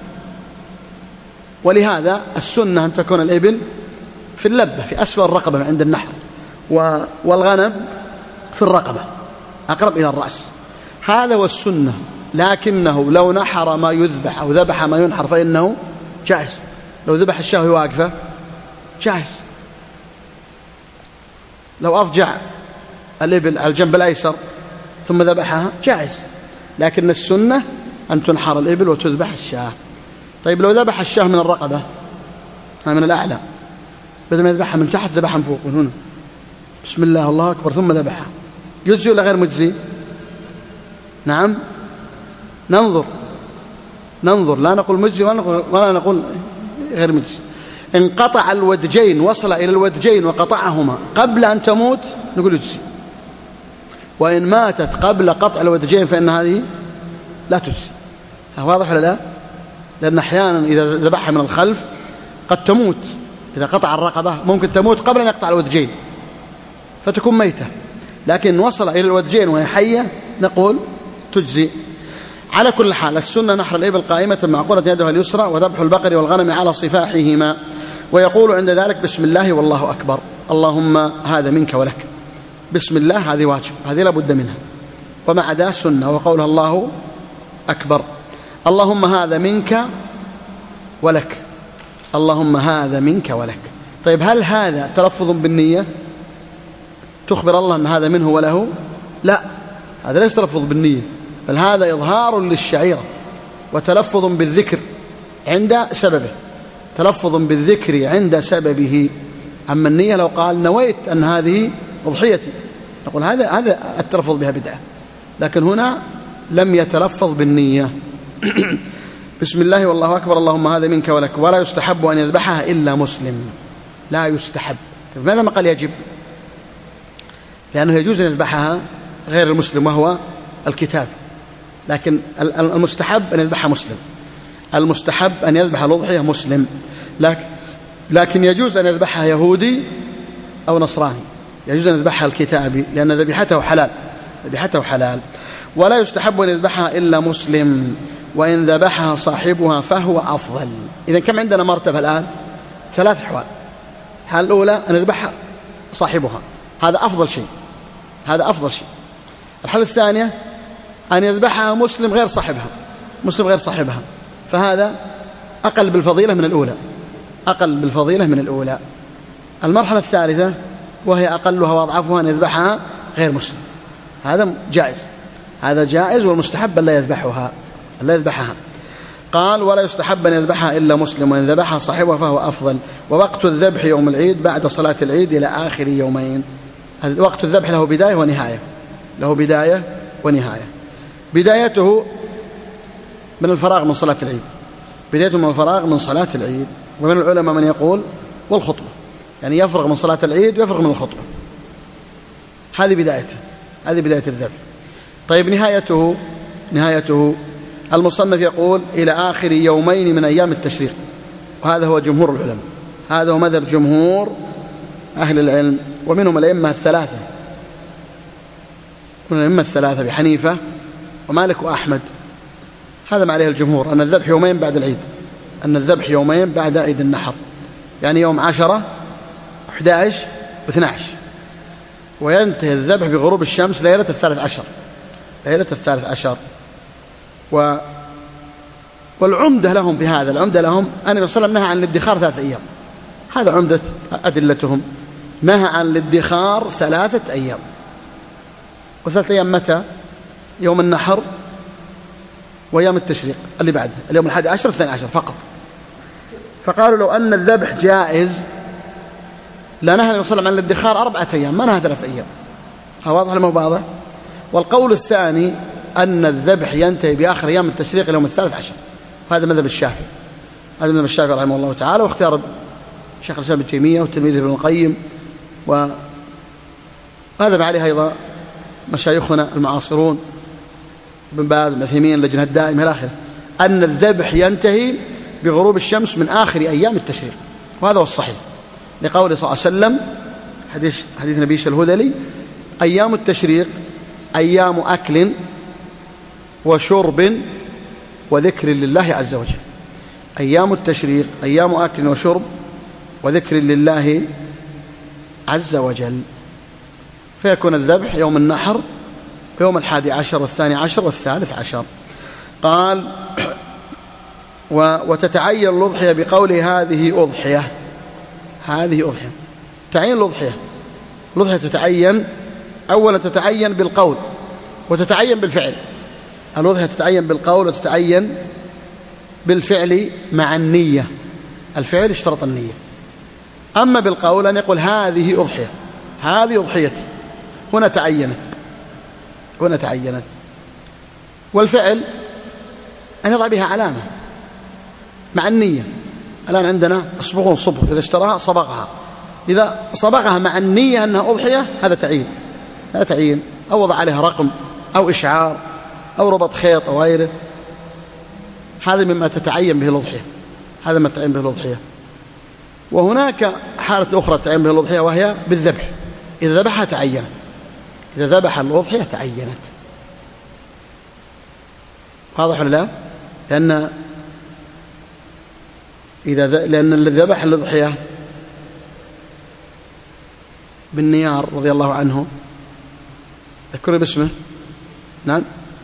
ولهذا السنة أن تكون الإبل في اللبة في أسفل الرقبة عند النحر، والغنم في الرقبة أقرب إلى الرأس. هذا هو السنة. لكنه لو نحر ما يذبح أو ذبح ما ينحر فإنه جائز. لو ذبح الشاة وهي واقفة جائز. لو أضجع الإبل على الجنب الأيسر ثم ذبحها جائز. لكن السنة أن تنحر الإبل وتذبح الشاة. طيب لو ذبح الشاة من الرقبة من الأعلى، بدل ما يذبحها من تحت ذبحها من فوق، من هنا بسم الله الله أكبر ثم ذبحها، يجزي ولا غير مجزي؟ نعم، ننظر، لا نقول مجزي ولا نقول غير مجزي. إن قطع الودجين، وصل إلى الودجين وقطعهما قبل أن تموت نقول يجزي. وإن ماتت قبل قطع الودجين فإن هذه لا تجزي. واضح ولا لا؟ لأن أحيانا إذا ذبحها من الخلف قد تموت، إذا قطع الرقبة ممكن تموت قبل أن يقطع الودجين فتكون ميتة. لكن وصل إلى الودجين وهي حية نقول تجزي. على كل حال السنة نحر الإبل قائمة معقولة يدها اليسرى، وذبح البقر والغنم على صفاحهما، ويقول عند ذلك بسم الله والله أكبر، اللهم هذا منك ولك. بسم الله هذه واجب، هذه لا بد منها، وما عدا سنة، وقولها الله أكبر. اللهم هذا منك ولك، اللهم هذا منك ولك. طيب هل هذا تلفظ بالنية تخبر الله أن هذا منه وله؟ لا، هذا ليس تلفظ بالنية، بل هذا إظهار للشعيرة وتلفظ بالذكر عند سببه، تلفظ بالذكر عند سببه. أما النية لو قال نويت أن هذه أضحيتي نقول هذا التلفظ بها بدعة، لكن هنا لم يتلفظ بالنية. بسم الله والله أكبر، اللهم هذا منك ولك. ولا يستحب أن يذبحها إلا مسلم، لا يستحب. ماذا ما قال يجب؟ لأنه يجوز أن يذبحها غير المسلم وهو الكتاب، لكن المستحب أن يذبحها مسلم، المستحب أن يذبح الأضحية مسلم، لكن يجوز أن يذبحها يهودي أو نصراني، يجوز أن يذبحها الكتابي لأن ذبيحته حلال. ولا يستحب أن يذبحها إلا مسلم، وإن ذبحها صاحبها فهو أفضل. إذن كم عندنا مرتبة الآن؟ 3 أحوال. الحالة الأولى أن يذبحها صاحبها، هذا أفضل شيء، الحالة الثانية أن يذبحها مسلم غير صاحبها، فهذا أقل بالفضيلة من الأولى. المرحلة الثالثة وهي أقلها وأضعفها أن يذبحها غير مسلم، هذا جائز، والمستحب أن لا يذبحها. قال ولا يستحب أن يذبحها إلا مسلم، وإن ذبحها صاحبها فهو أفضل. ووقت الذبح يوم العيد بعد صلاة العيد إلى آخر يومين. وقت الذبح له بداية ونهاية. بدايته من الفراغ من صلاة العيد، ومن العلماء من يقول والخطبة، يعني يفرغ من صلاة العيد ويفرغ من الخطبة، هذه بداية الذبح. طيب نهايته المصنف يقول إلى آخر يومين من أيام التشريق، وهذا هو جمهور العلماء، هذا هو مذهب جمهور أهل العلم، ومنهم الأئمة الثلاثة بحنيفة ومالك وأحمد. هذا ما عليه الجمهور، أن الذبح يومين بعد العيد، بعد عيد النحر، يعني يوم 10 و11 و12، وينتهي الذبح بغروب الشمس ليلة 13. ليلة 13. والعمدة لهم في هذا، العمدة لهم أن النبي صلى الله عليه وسلم نهى عن الادخار 3 أيام. هذا عمدة أدلتهم، نهى عن الادخار 3 أيام. و3 أيام متى؟ يوم النحر وأيام التشريق اللي بعده، اليوم 11 و12 فقط. فقالوا لو أن الذبح جائز لنهى النبي صلى الله عليه وسلم عن الادخار 4 أيام، ما نهى 3 أيام. ها واضح ولا مو واضح؟ والقول الثاني أن الذبح ينتهي بآخر أيام التشريق اليوم 13. هذا مذهب الشافعي، هذا مذهب الشافعي رحمه الله تعالى، واختيار شيخ الإسلام ابن تيمية وتلميذه ابن القيم، وهذا عليه أيضا مشايخنا المعاصرون ابن باز، ابن عثيمين، اللجنة الدائمة إلى آخره، أن الذبح ينتهي بغروب الشمس من آخر أيام التشريق، وهذا هو الصحيح لقوله صلى الله عليه وسلم حديث نبيش الهذلي: أيام التشريق أيام أكل وشرب وذكر لله عز وجل. أيام التشريق أيام أكل وشرب وذكر لله عز وجل. فيكون الذبح يوم النحر ويوم 11 و12 و13. قال: وتتعين الأضحية بقوله هذه أضحية. هذه أضحية، تعين الأضحية تتعين أولا، تتعين بالقول وتتعين بالفعل. الأضحية تتعين بالقول وتتعين بالفعل مع النية. الفعل اشترط النية. أما بالقول أن يقول هذه أضحية، هذه أضحيتي، هنا تعينت. والفعل أن يضع بها علامة مع النية. الآن عندنا الصبغون صبغ، إذا اشتراها صبغها، إذا صبغها مع النية أنها أضحية هذا تعيين، أو وضع عليها رقم أو إشعار أو ربط خيط أو غيره. هذا مما تتعين به الأضحية، هذا ما تتعين به الأضحية. وهناك حالة أخرى تتعين به الأضحية، وهي بالذبح. إذا ذبحها تعينت، إذا ذبح الأضحية تعينت. واضح ولا لا؟ لأن الذي ذبح الأضحية بالنيار رضي الله عنه، اذكروا باسمه، نعم،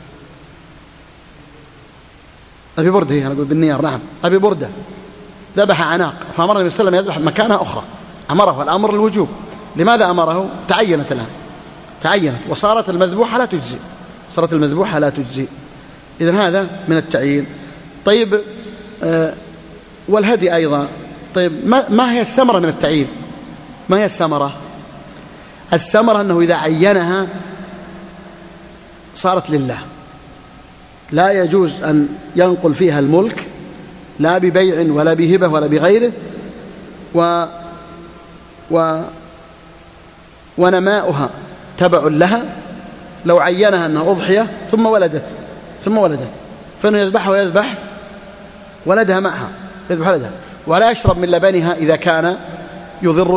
أبي بردة، أنا أقول بالنيار، نعم، أبي بردة ذبح عناق، فأمر النبي صلى الله عليه وسلم يذبح مكانها أخرى، أمره الأمر الوجوب. لماذا أمره؟ تعينت الآن، تعينت وصارت المذبوحة لا تجزي، إذن هذا من التعيين. طيب، والهدي أيضا. طيب، ما هي الثمرة من التعيين؟ ما هي الثمرة؟ الثمرة أنه إذا عينها صارت لله، لا يجوز أن ينقل فيها الملك، لا ببيع ولا بهبة ولا بغيره، ونماؤها تبع لها. لو عينها أنها أضحية ثم ولدت فإنه يذبحها ويذبح ولدها معها، يذبح ولدها، ولا يشرب من لبنها إذا كان يضر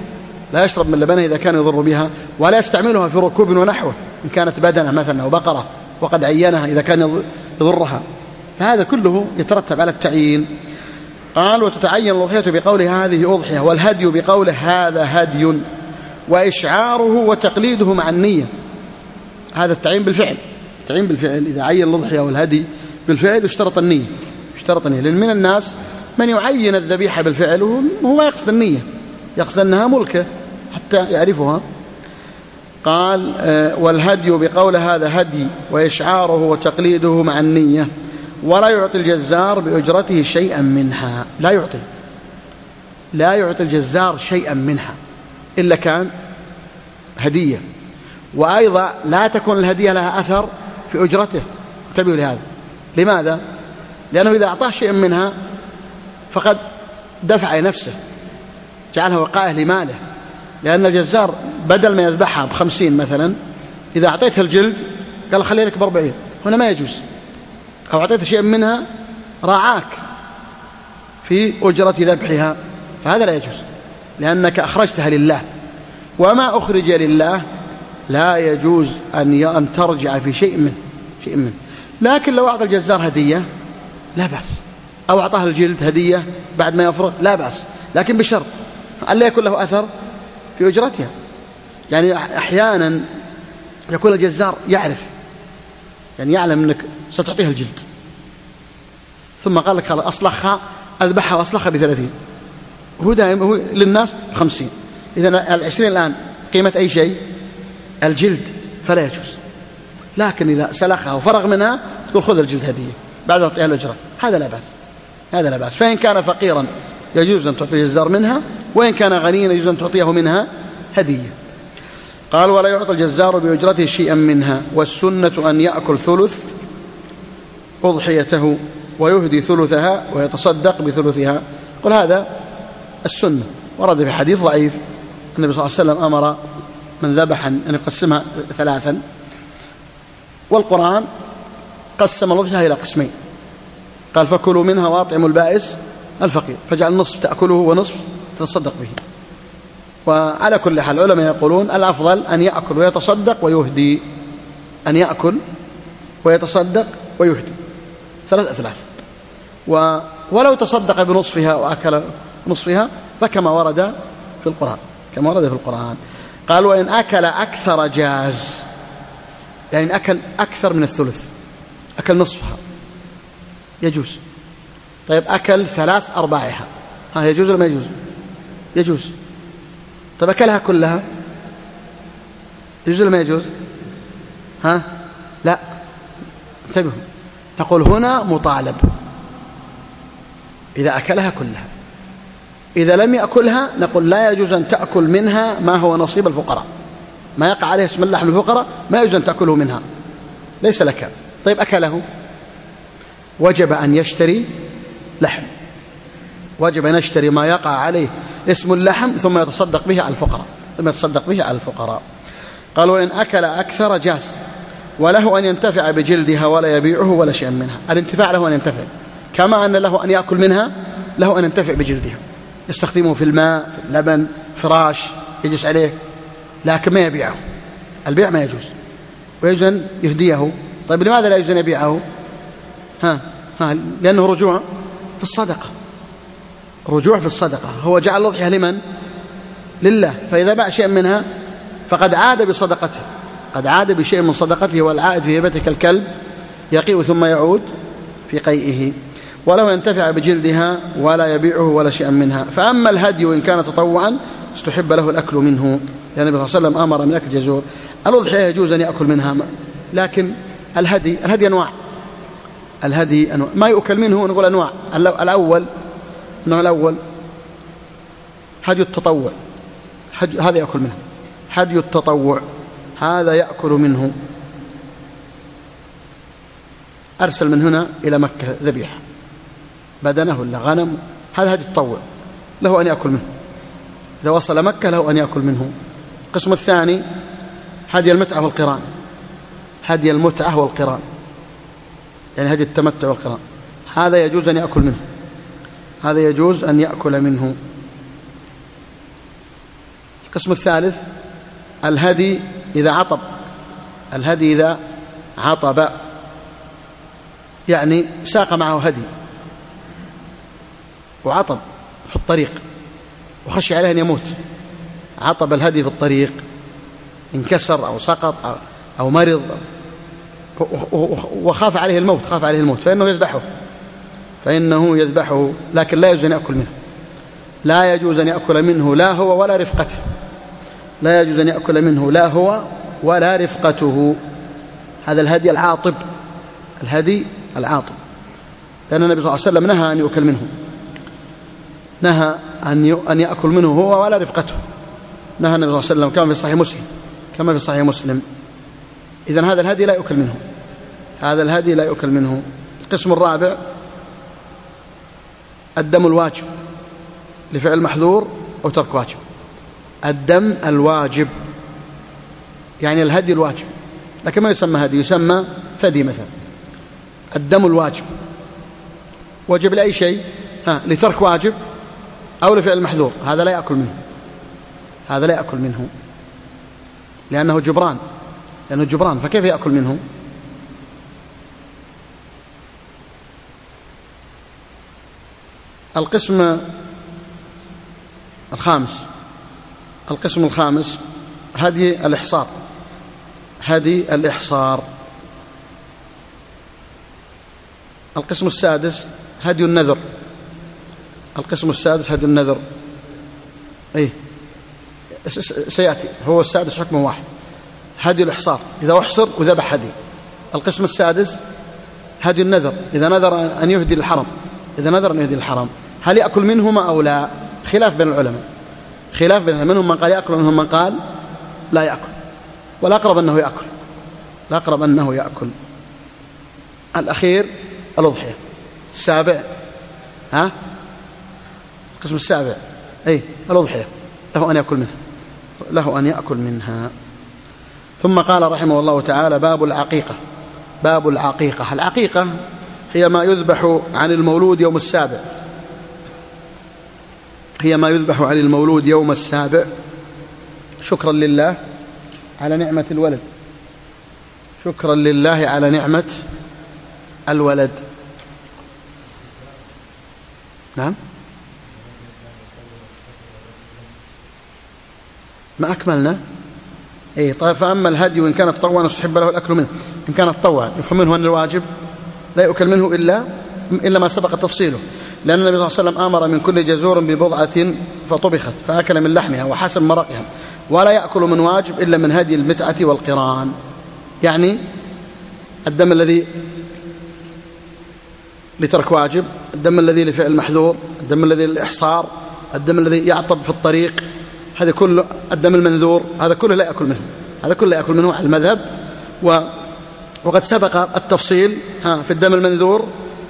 بها، ولا يستعملها في ركوب ونحوه إن كانت بدنة مثلا أو بقرة وقد عينها إذا كان يضرها. فهذا كله يترتب على التعيين. قال: وتتعين الأضحية بقوله هذه أضحية، والهدي بقوله هذا هدي، وإشعاره وتقليده مع النية. هذا التعيين بالفعل، إذا عين الأضحية والهدي بالفعل اشترط النية. لأن من الناس من يعين الذبيحة بالفعل وهو ما يقصد النية، يقصد أنها ملكة حتى يعرفها. قال: والهدي بقول هذا هدي، وإشعاره وتقليده مع النية، ولا يعطي الجزار بأجرته شيئا منها. لا يعطي الجزار شيئا منها إلا كان هدية. وأيضا لا تكون الهدية لها أثر في أجرته. انتبهوا لهذا. لماذا؟ لأنه إذا أعطاه شيئا منها فقد دفع نفسه، جعلها وقائه لماله. لأن الجزار بدل ما يذبحها ب50 مثلا، إذا أعطيتها الجلد قال خلي لك ب40، هنا ما يجوز. أو أعطيتها شيئا منها راعاك في أجرة ذبحها، فهذا لا يجوز، لأنك أخرجتها لله، وما أخرج لله لا يجوز أن ترجع في شيء منه. لكن لو أعطى الجزار هدية لا بأس، أو أعطاه الجلد هدية بعد ما يفرغ لا بأس، لكن بشرط ألا يكون له أثر في أجرتها. يعني أحيانا يكون الجزار يعرف، يعني يعلم أنك ستعطيها الجلد، ثم قال لك أصلخها، أذبحها وأصلخها ب30، هو دائما هو للناس 50. إذن 20 الآن قيمة أي شيء الجلد، فلا يجوز. لكن إذا سلخها وفرغ منها تقول خذ الجلد هدية بعد ما تعطيها الأجرة، هذا لا بأس، هذا لا بأس. فإن كان فقيرا يجوز أن تعطي الجزار منها، وإن كان غنيا يجوز أن تعطيه منها هدية. قال ولا يعطي الجزار بأجرته شيئا منها، والسنة أن يأكل ثلث أضحيته ويهدي ثلثها ويتصدق بثلثها. قل هذا السنة، ورد في حديث ضعيف النبي صلى الله عليه وسلم أمر من ذبح أن يقسمها 3، والقرآن قسم الأضحية إلى قسمين، قال فكلوا منها وأطعموا البائس الفقير، فجعل نصف تأكله ونصف تتصدق به. وعلى كل حال العلماء يقولون الأفضل أن يأكل ويتصدق ويهدي، أن يأكل ويتصدق ويهدي، 3 ولو تصدق بنصفها وأكل نصفها فكما ورد في القرآن، كما ورد في القرآن. قال وإن أكل أكثر جاز، يعني أكل أكثر من الثلث، أكل نصفها يجوز. طيب أكل 3/4، يجوز ولا ما يجوز؟ يجوز. طيب أكلها كلها يجوز ولا ما يجوز؟ لا، انتبهوا، نقول هنا مطالب إذا أكلها كلها. إذا لم يأكلها نقول لا يجوز أن تأكل منها ما هو نصيب الفقراء، ما يقع عليه اسم اللحم الفقراء ما يجوز أن تأكله منها، ليس لك. طيب أكله، وجب أن يشتري لحم، وجب أن يشتري ما يقع عليه اسم اللحم ثم يتصدق به على الفقراء، قال وإن أكل أكثر جاز، وله أن ينتفع بجلدها ولا يبيعه ولا شيء منها. الانتفاع له أن ينتفع، كما أن له أن يأكل منها له أن ينتفع بجلدها، يستخدمه في الماء، في اللبن، فراش يجلس عليه، لكن ما يبيعه، البيع ما يجوز، ويجوز أن يهديه. طيب لماذا لا يجوز أن يبيعه؟ لأنه رجوع في الصدقة، رجوع في الصدقة، هو جعل الأضحية لمن؟ لله، فإذا باع شيء منها فقد عاد بصدقته، قد عاد بشيء من صدقته، والعائد في هبته كالكلب يقيء ثم يعود في قيئه. وله ينتفع بجلدها ولا يبيعه ولا شيئا منها. فأما الهدي وإن كان تطوعا استحب له الأكل منه، لأن النبي صلى الله عليه وسلم أمر من أكل جزور. الأضحية يجوز أن يأكل منها، لكن الهدي أنواع، الهدي أنواع، ما يؤكل منه نقول أنواع. النوع الأول هدي التطوع، هذا يأكل منه، هدي التطوع هذا يأكل منه، أرسل من هنا إلى مكة ذبيحة بدنه ولا غنم، هذا هدي التطوع له أن يأكل منه، إذا وصل مكة له أن يأكل منه. القسم الثاني هدي المتعة والقران، هدي المتعة والقران يعني هدي التمتع والقران، هذا يجوز أن يأكل منه، هذا يجوز أن يأكل منه. القسم الثالث الهدي إذا عطب، الهدي إذا عطب يعني ساق معه هدي وعطب في الطريق وخشي عليه أن يموت، عطب الهدي في الطريق، انكسر أو سقط أو مرض وخاف عليه الموت، فإنه يذبحه، لكن لا يجوز أن يأكل منه، لا يجوز أن يأكل منه لا هو ولا رفقته، لا يجوز أن يأكل منه لا هو ولا رفقته. هذا الهدي العاطب، الهدي العاطب، لأن النبي صلى الله عليه وسلم نهى أن يؤكل منه، نهى أن يأكل منه هو ولا رفقته، نهى النبي صلى الله عليه وسلم كما في صحيح مسلم، إذن هذا الهدي لا يؤكل منه، هذا الهدي لا يؤكل منه. القسم الرابع الدم الواجب لفعل محظور أو ترك واجب، الدم الواجب يعني الهدي الواجب، لكن ما يسمى هدي، يسمى فدي مثلا. الدم الواجب وجب لأي شيء، لترك واجب أو لفعل محظور، هذا لا يأكل منه، هذا لا يأكل منه لأنه جبران، فكيف يأكل منه؟ القسم الخامس هدي الإحصار، هدي الإحصار. القسم السادس هدي النذر، القسم السادس هدي النذر. أي سيأتي، هو السادس حكمه واحد، هدي الإحصار إذا أحصر وذبح هدي. القسم السادس هدي النذر، إذا نذر أن يهدي للحرم، إذا نذر أن يهدي للحرم. هل يأكل منهما أو لا؟ خلاف بين العلماء، خلاف بين العلماء، منهم من قال يأكل ومنهم من قال لا يأكل، والأقرب أنه يأكل، الأقرب أنه يأكل. الأخير الأضحية. السابع القسم السابع أي الأضحية، له أن يأكل منها، له أن يأكل منها. ثم قال رحمه الله تعالى: باب العقيقة. باب العقيقة. العقيقة هي ما يذبح عن المولود يوم السابع، هي ما يذبح عن المولود يوم السابع شكرا لله على نعمة الولد، شكرا لله على نعمة الولد. نعم، ما أكملنا. أي طيب. فأما الهدي وإن كان تطوعا استحب له الأكل منه، إن كان تطوعا يفهم منه أن الواجب لا يؤكل منه إلا ما سبق تفصيله، لأن النبي صلى الله عليه وسلم أمر من كل جزور ببضعة فطبخت فأكل من لحمها وحسن مرقها، ولا يأكل من واجب إلا من هدي المتعة والقران. يعني الدم الذي لترك واجب، الدم الذي لفعل محذور، الدم الذي للإحصار، الدم الذي يعطب في الطريق، هذا كله، الدم المنذور، هذا كله لا يأكل منه، هذا كله لا يأكل منه على المذهب. وقد سبق التفصيل في الدم المنذور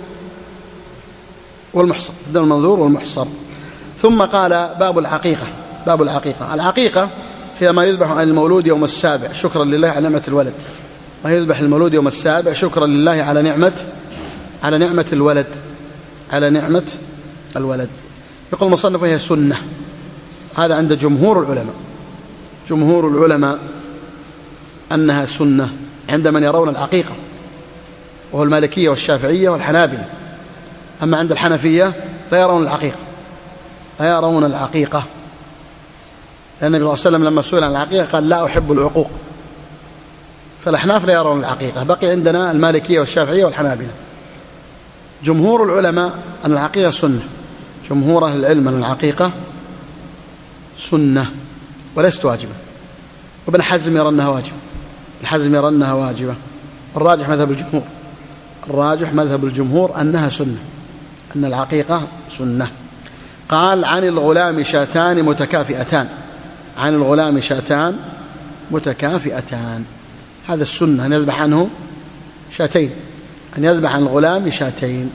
والمحصر، الدم المنذور والمحصر. ثم قال: باب العقيقة. باب العقيقة. العقيقة هي ما يذبح عن المولود يوم السابع شكرا لله على نعمة الولد، ما يذبح المولود يوم السابع شكرا لله على نعمة الولد، على نعمة الولد. يقول المصنف: هي سنة. هذا عند جمهور العلماء، جمهور العلماء أنها سنة عند من يرون العقيقة، وهو المالكية والشافعية والحنابلة. أما عند الحنفية لا يرون العقيقة، لا يرون العقيقة، لأن النبي صلى الله عليه وسلم لما سئل عن العقيقة قال: لا أحب العقوق. فالأحناف لا يرون العقيقة. بقي عندنا المالكية والشافعية والحنابلة. جمهور العلماء أن العقيقة سنة، جمهور أهل العلم أن العقيقة سنة وليست واجبة. وابن حزم يرى أنها واجبة، ابن حزم يرى أنها واجبة. الراجح مذهب الجمهور، الراجح مذهب الجمهور أنها سنة، أن العقيقة سنة. قال: عن الغلام شاتان متكافئتان، عن الغلام شاتان متكافئتان. هذا السنة أن يذبح عنه شاتين، أن يذبح عن الغلام شاتين.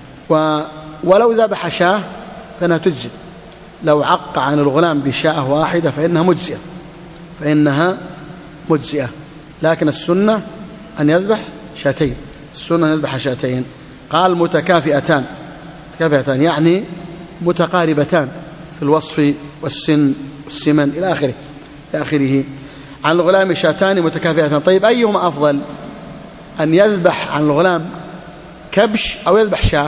ولو ذبح شاه فإنها تجزئ، لو عق عن الغلام بشاة واحدة فإنها مجزئة، فإنها مجزئة. لكن السنة أن يذبح شاتين، السنة أن يذبح شاتين. قال: متكافئتان، متكافئتان يعني متقاربتان في الوصف والسن والسمن إلى آخره، إلى آخره. عن الغلام شاتان متكافئتان. طيب أيهما أفضل، أن يذبح عن الغلام كبش أو يذبح شاه؟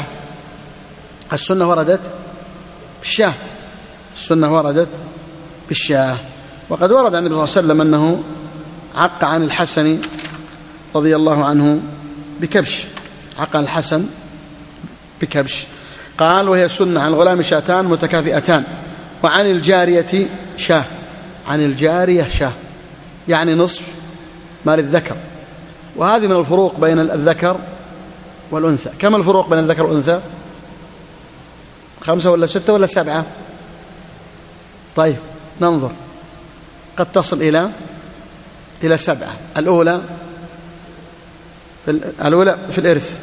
السنة وردت بالشاه، السنة وردت بالشاه. وقد ورد عن النبي صلى الله عليه وسلم أنه عق عن الحسن رضي الله عنه بكبش، عق عن الحسن بكبش. قال: وهي سنة. عن الغلام شاتان متكافئتان. وعن الجارية شاه، عن الجارية شاه يعني نصف مال الذكر. وهذه من الفروق بين الذكر والأنثى. كم الفروق بين الذكر والأنثى؟ 5 ولا 6 ولا 7؟ طيب ننظر، قد تصل إلى 7. الأولى في الإرث،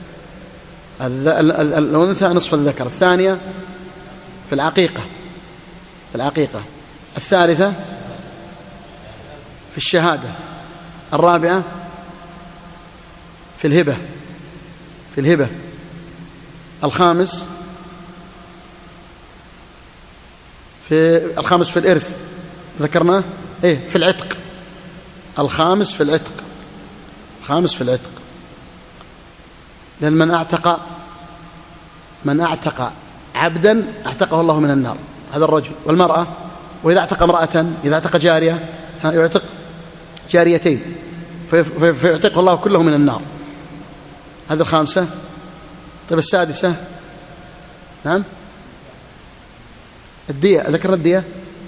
الأنثى نصف الذكر. الثانية في العقيقة، في العقيقة. الثالثة في الشهادة. الرابعة في الهبة، في الهبة. الخامس في الإرث ذكرناه، في العتق. الخامس في العتق، الخامس في العتق. لأن من أعتق عبدا أعتقه الله من النار، هذا الرجل. والمرأة، وإذا أعتق امرأة، إذا أعتق جارية يعتق جاريتين فيعتق الله كله من النار. هذه الخامسة. طيب السادسة؟ نعم الدية، ذكر الدية؟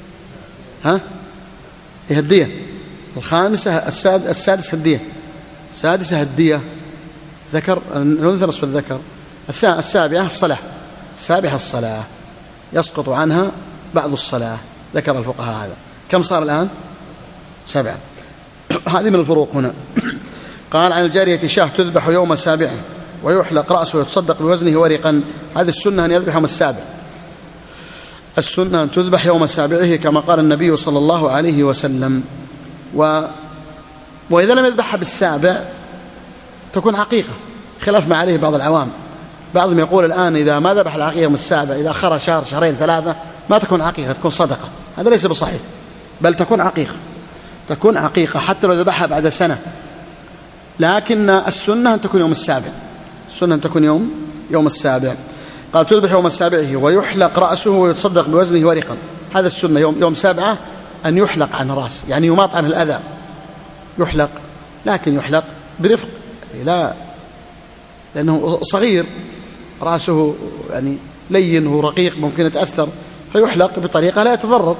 إيه الدية؟ الخامسة السادسة الدية. السادسة الدية، ذكر الأنثى نصف الذكر. السابعة الصلاة. السابعة الصلاة يسقط عنها بعض الصلاة، ذكر الفقهاء هذا. كم صار الآن؟ 7. هذه من الفروق هنا. قال عن الجارية شاة تذبح يوم السابع ويحلق رأسه ويتصدق بوزنه ورقا. هذه السنة أن يذبح يوم السابع. السنة أن تذبح يوم سابعه كما قال النبي صلى الله عليه وسلم. وإذا لم يذبحها بالسابع تكون عقيقة، خلاف ما عليه بعض العوام. بعضهم يقول الآن إذا ما ذبح العقيقة يوم السابع، إذا أخر شهر شهرين 3 ما تكون عقيقة، تكون صدقة. هذا ليس بصحيح، بل تكون عقيقة. تكون عقيقة حتى لو ذبحها بعد سنة، لكن السنة أن تكون يوم السابع. السنة أن تكون يوم السابع. قال تذبح يوم السابعه ويحلق رأسه ويتصدق بوزنه ورقا. هذا السنة يوم 7 أن يحلق عن رأسه، يعني يماط عنه الأذى، يحلق، لكن يحلق برفق، لا لأنه صغير رأسه يعني لين ورقيق ممكن يتأثر، فيحلق بطريقة لا يتضرر.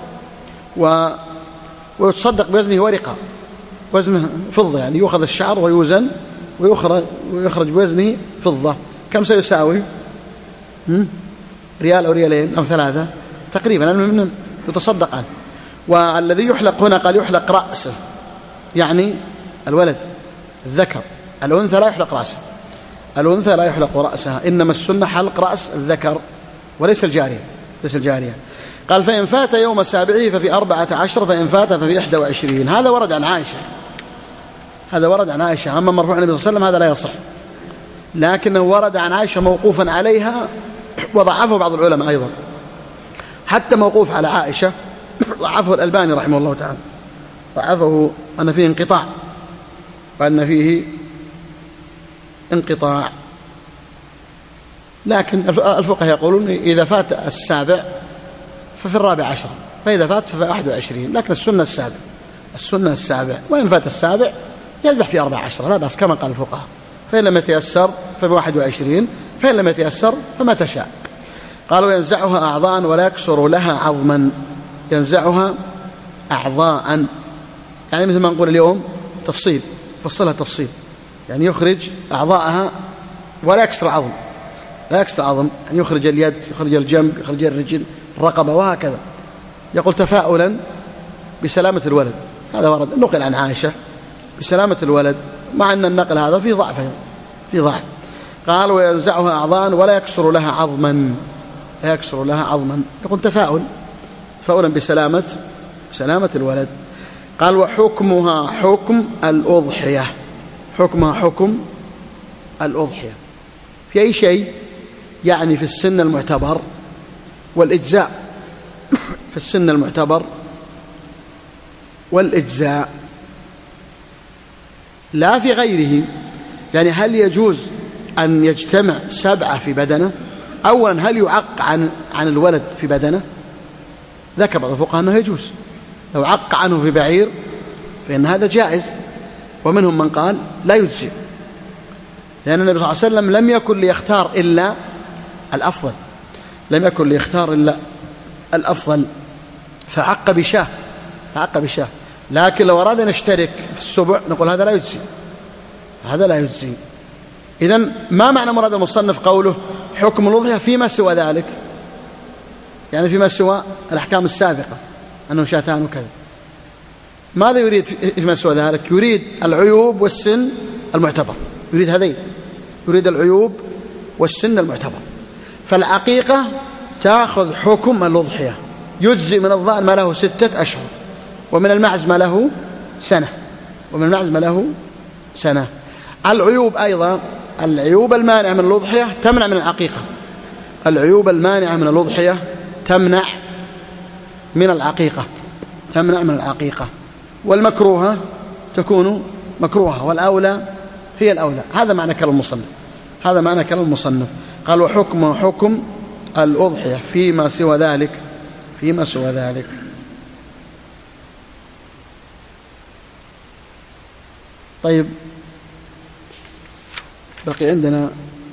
ويتصدق بوزنه ورقة، وزنه فضة، يعني يؤخذ الشعر ويوزن ويخرج بوزنه فضة. كم سيساوي؟ ريال أو ريالين أو 3 تقريبا، المهم يتصدق عنه. والذي يحلق هنا قال يحلق رأسه، يعني الولد الذكر. الأنثى لا يحلق رأسه، الأنثى لا يحلق رأسها، إنما السنة حلق رأس الذكر وليس الجارية، ليس الجارية. قال فإن فات يوم سابعه ففي 14، فإن فات ففي 21. هذا ورد عن عائشة، هذا ورد عن عائشة. أما مرفوع النبي صلى الله عليه وسلم هذا لا يصح، لكنه ورد عن عائشة موقوفا عليها وضعفه بعض العلماء أيضا. حتى موقوف على عائشة ضعفه الألباني رحمه الله تعالى، ضعفه أن فيه انقطاع، وأن فيه انقطاع. لكن الفقهاء يقولون إذا فات السابع ففي 14، فإذا فات ففي 21. لكن السنة السابع، السنة السابع. وإن فات السابع يذبح في 14 لا بأس كما قال الفقهاء. فإن لم يتيسر ففي 21، فإن لم يتيسر فما تشاء. قالوا ينزعها أعضاء ولا يكسر لها عظما. ينزعها أعضاء يعني مثل ما نقول اليوم تفصيل، فصلها تفصيل، يعني يخرج أعضاءها ولا يكسر عظم، لا يكسر عظم، يعني يخرج اليد، يخرج الجنب، يخرج الرجل، الرقبة، وهكذا. يقول تفاؤلا بسلامة الولد. هذا ورد نقل عن عائشة بسلامة الولد، مع أن النقل هذا في ضعف، في ضعف. قال وينزعها أعضاء ولا يكسر لها عظما، لا يكسر لها عظما. يقول تفاؤلا بسلامة الولد. قال وحكمها حكم الأضحية. حكمها حكم الأضحية في أي شيء؟ يعني في السن المعتبر والإجزاء، في السن المعتبر والإجزاء، لا في غيره. يعني هل يجوز أن يجتمع 7 في بدنه؟ أولا هل يعق عن الولد في بدنه؟ ذكر بعض الفقهاء أنه يجوز، لو عق عنه في بعير فإن هذا جائز، ومنهم من قال لا يجزي، لأن النبي صلى الله عليه وسلم لم يكن ليختار إلا الأفضل، لم يكن ليختار إلا الأفضل، فعق بشاه، فعق بشاه. لكن لو أراد أن يشترك في السبع نقول هذا لا يجزي، هذا لا يجزي. إذن ما معنى مراد المصنف قوله حكم الأضحية فيما سوى ذلك؟ يعني فيما سوى الأحكام السابقة أنه شاتان وكذا. ماذا يريد فيما سوى ذلك؟ يريد العيوب والسن المعتبر، يريد هذين، يريد العيوب والسن المعتبر. فالعقيقة تأخذ حكم الأضحية، يجزي من الضأن ما له 6 أشهر، ومن المعز ما له سنة، ومن المعز ما له سنة. العيوب أيضا، العيوب المانعة من الأضحية تمنع من العقيقة، العيوب المانعة من الأضحية تمنع من العقيقة، تمنع من العقيقة. والمكروهة تكون مكروهة، والأولى هي الأولى. هذا معنى كلام المصنف، هذا معنى كلام المصنف. قال وحكم حكم الأضحية فيما سوى ذلك، فيما سوى ذلك. طيب بقي عندنا،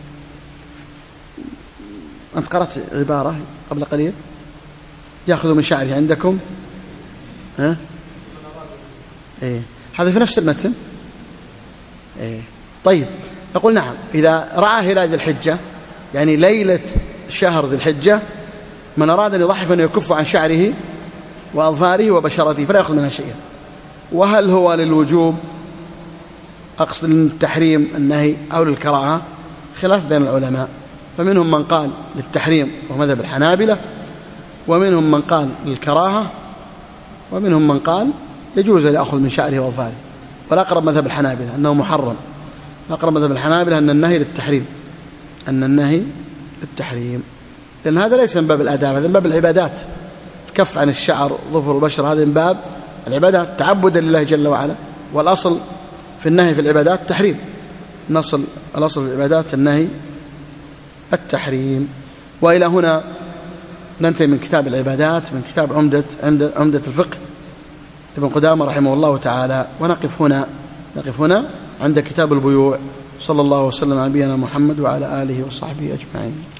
أنت قرأت عبارة قبل قليل يأخذ من شعره عندكم، ها؟ إيه هذا في نفس المتن. إيه طيب يقول نعم إذا رأى هلال ذي الحجة يعني ليلة شهر ذي الحجة من أراد أن يضحي فإنه يكف عن شعره وأظفاره وبشرته فلا يأخذ منها شيئا. وهل هو للوجوب أقصد للتحريم النهي أو للكراهة؟ خلاف بين العلماء، فمنهم من قال للتحريم ومذهب الحنابلة، ومنهم من قال للكراهة، ومنهم من قال يجوز أن يأخذ من شعره وأظفاره. والأقرب مذهب الحنابلة أنه محرم، الأقرب مذهب الحنابلة أن النهي للتحريم، أن النهي للتحريم، لأن هذا ليس من باب الآداب، هذا من باب العبادات. الكف عن الشعر ظفر البشر هذا من باب العبادات تعبدا لله جل وعلا، والأصل في النهي في العبادات التحريم، الأصل في العبادات النهي التحريم. وإلى هنا ننتهي من كتاب العبادات، من كتاب عمدة الفقه ابن قدامة رحمه الله تعالى، ونقف هنا عند كتاب البيوع. صلى الله وسلم على نبينا محمد وعلى آله وصحبه أجمعين.